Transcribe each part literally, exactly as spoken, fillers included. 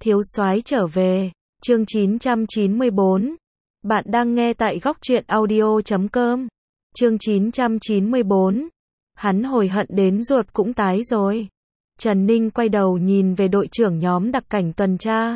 Thiếu soái trở về, chương chín trăm chín mươi bốn. Bạn đang nghe tại góc truyện audio chấm com. Chương chín trăm chín mươi bốn. Hắn hồi hận đến ruột cũng tái rồi. Trần Ninh quay đầu nhìn về đội trưởng nhóm đặc cảnh tuần tra.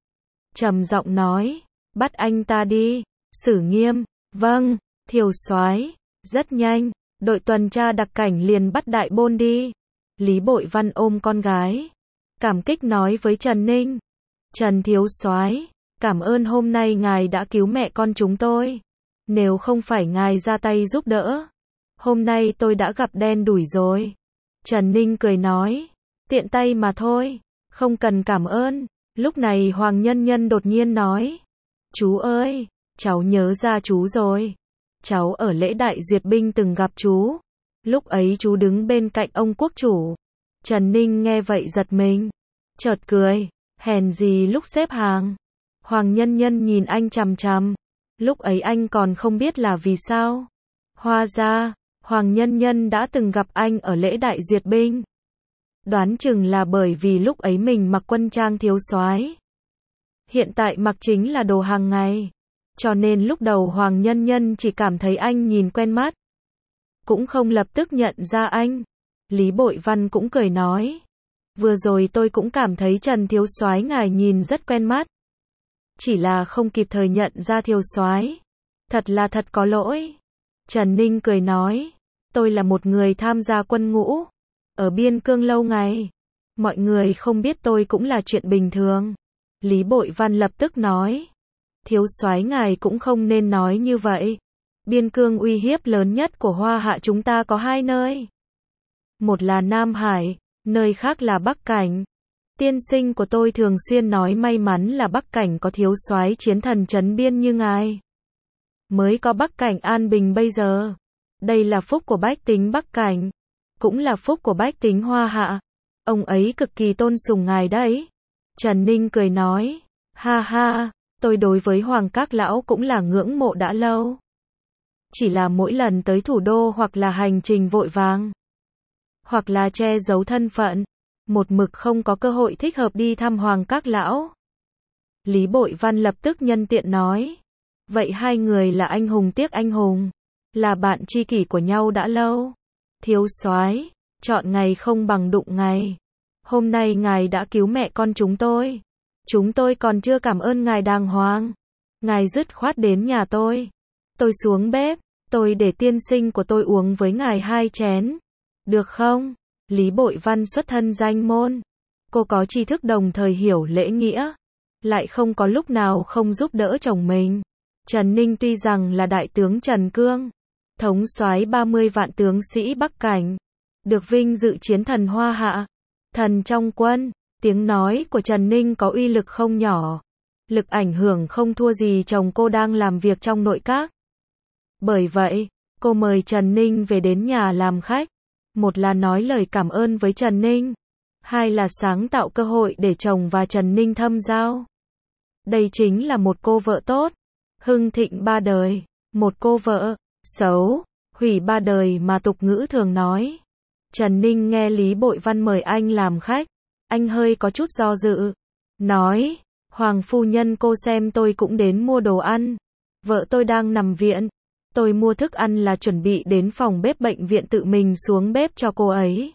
Trầm giọng nói, bắt anh ta đi, xử nghiêm. Vâng, thiếu soái. Rất nhanh, đội tuần tra đặc cảnh liền bắt đại bôn đi. Lý Bội Văn ôm con gái, cảm kích nói với Trần Ninh. Trần thiếu soái, cảm ơn hôm nay ngài đã cứu mẹ con chúng tôi. Nếu không phải ngài ra tay giúp đỡ, hôm nay tôi đã gặp đen đủi rồi. Trần Ninh cười nói, tiện tay mà thôi, không cần cảm ơn. Lúc này Hoàng Nhân Nhân đột nhiên nói, chú ơi, cháu nhớ ra chú rồi. Cháu ở lễ đại duyệt binh từng gặp chú. Lúc ấy chú đứng bên cạnh ông quốc chủ. Trần Ninh nghe vậy giật mình, chợt cười, hèn gì lúc xếp hàng. Hoàng Nhân Nhân nhìn anh chằm chằm. Lúc ấy anh còn không biết là vì sao. Hóa ra, Hoàng Nhân Nhân đã từng gặp anh ở lễ đại duyệt binh. Đoán chừng là bởi vì lúc ấy mình mặc quân trang thiếu soái. Hiện tại mặc chính là đồ hàng ngày. Cho nên lúc đầu Hoàng Nhân Nhân chỉ cảm thấy anh nhìn quen mắt. Cũng không lập tức nhận ra anh. Lý Bội Văn cũng cười nói, vừa rồi tôi cũng cảm thấy Trần thiếu soái ngài nhìn rất quen mắt. Chỉ là không kịp thời nhận ra thiếu soái. Thật là thật có lỗi. Trần Ninh cười nói, tôi là một người tham gia quân ngũ, ở biên cương lâu ngày. Mọi người không biết tôi cũng là chuyện bình thường. Lý Bội Văn lập tức nói, thiếu soái ngài cũng không nên nói như vậy. Biên cương uy hiếp lớn nhất của Hoa Hạ chúng ta có hai nơi. Một là Nam Hải, nơi khác là Bắc Cảnh. Tiên sinh của tôi thường xuyên nói may mắn là Bắc Cảnh có thiếu soái chiến thần trấn biên như ngài. Mới có Bắc Cảnh an bình bây giờ. Đây là phúc của bách tính Bắc Cảnh. Cũng là phúc của bách tính Hoa Hạ. Ông ấy cực kỳ tôn sùng ngài đấy. Trần Ninh cười nói, ha ha, tôi đối với Hoàng các lão cũng là ngưỡng mộ đã lâu. Chỉ là mỗi lần tới thủ đô hoặc là hành trình vội vàng, hoặc là che giấu thân phận, một mực không có cơ hội thích hợp đi thăm Hoàng các lão. Lý Bội Văn lập tức nhân tiện nói, vậy hai người là anh hùng tiếc anh hùng, là bạn tri kỷ của nhau đã lâu. Thiếu soái, chọn ngày không bằng đụng ngày. Hôm nay ngài đã cứu mẹ con chúng tôi. Chúng tôi còn chưa cảm ơn ngài đàng hoàng. Ngài dứt khoát đến nhà tôi. Tôi xuống bếp, tôi để tiên sinh của tôi uống với ngài hai chén. Được không? Lý Bội Văn xuất thân danh môn. Cô có tri thức đồng thời hiểu lễ nghĩa. Lại không có lúc nào không giúp đỡ chồng mình. Trần Ninh tuy rằng là đại tướng Trần Cương, thống soái ba mươi vạn tướng sĩ Bắc Cảnh, được vinh dự chiến thần Hoa Hạ, thần trong quân. Tiếng nói của Trần Ninh có uy lực không nhỏ. Lực ảnh hưởng không thua gì chồng cô đang làm việc trong nội các. Bởi vậy, cô mời Trần Ninh về đến nhà làm khách. Một là nói lời cảm ơn với Trần Ninh. Hai là sáng tạo cơ hội để chồng và Trần Ninh thâm giao. Đây chính là một cô vợ tốt, hưng thịnh ba đời. Một cô vợ xấu, hủy ba đời mà tục ngữ thường nói. Trần Ninh nghe Lý Bội Văn mời anh làm khách. Anh hơi có chút do dự. Nói, Hoàng phu nhân cô xem tôi cũng đến mua đồ ăn. Vợ tôi đang nằm viện. Tôi mua thức ăn là chuẩn bị đến phòng bếp bệnh viện tự mình xuống bếp cho cô ấy.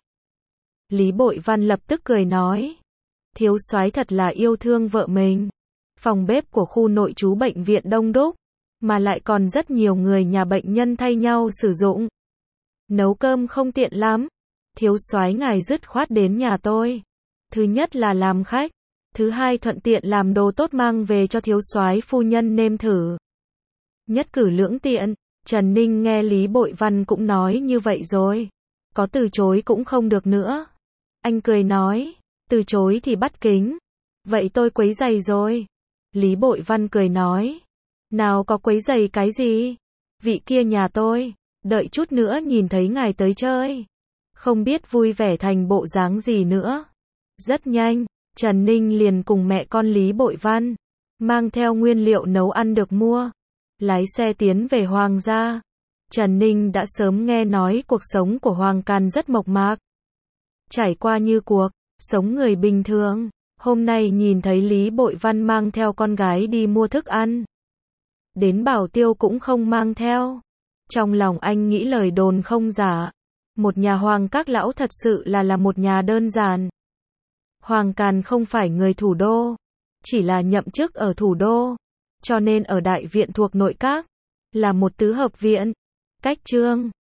Lý Bội Văn lập tức cười nói, thiếu soái thật là yêu thương vợ mình. Phòng bếp của khu nội trú bệnh viện đông đúc, mà lại còn rất nhiều người nhà bệnh nhân thay nhau sử dụng. Nấu cơm không tiện lắm. Thiếu soái ngài dứt khoát đến nhà tôi. Thứ nhất là làm khách, thứ hai thuận tiện làm đồ tốt mang về cho thiếu soái phu nhân nêm thử. Nhất cử lưỡng tiện. Trần Ninh nghe Lý Bội Văn cũng nói như vậy rồi, có từ chối cũng không được nữa. Anh cười nói, từ chối thì bắt kính. Vậy tôi quấy rầy rồi. Lý Bội Văn cười nói, nào có quấy rầy cái gì. Vị kia nhà tôi, đợi chút nữa nhìn thấy ngài tới chơi. Không biết vui vẻ thành bộ dáng gì nữa. Rất nhanh, Trần Ninh liền cùng mẹ con Lý Bội Văn, mang theo nguyên liệu nấu ăn được mua, lái xe tiến về Hoàng gia. Trần Ninh đã sớm nghe nói cuộc sống của Hoàng Càn rất mộc mạc, trải qua như cuộc sống người bình thường. Hôm nay nhìn thấy Lý Bội Văn mang theo con gái đi mua thức ăn. Đến bảo tiêu cũng không mang theo. Trong lòng anh nghĩ lời đồn không giả. Một nhà Hoàng Các Lão thật sự là là một nhà đơn giản. Hoàng Càn không phải người thủ đô, chỉ là nhậm chức ở thủ đô, cho nên ở đại viện thuộc nội các, là một tứ hợp viện. Cách Trương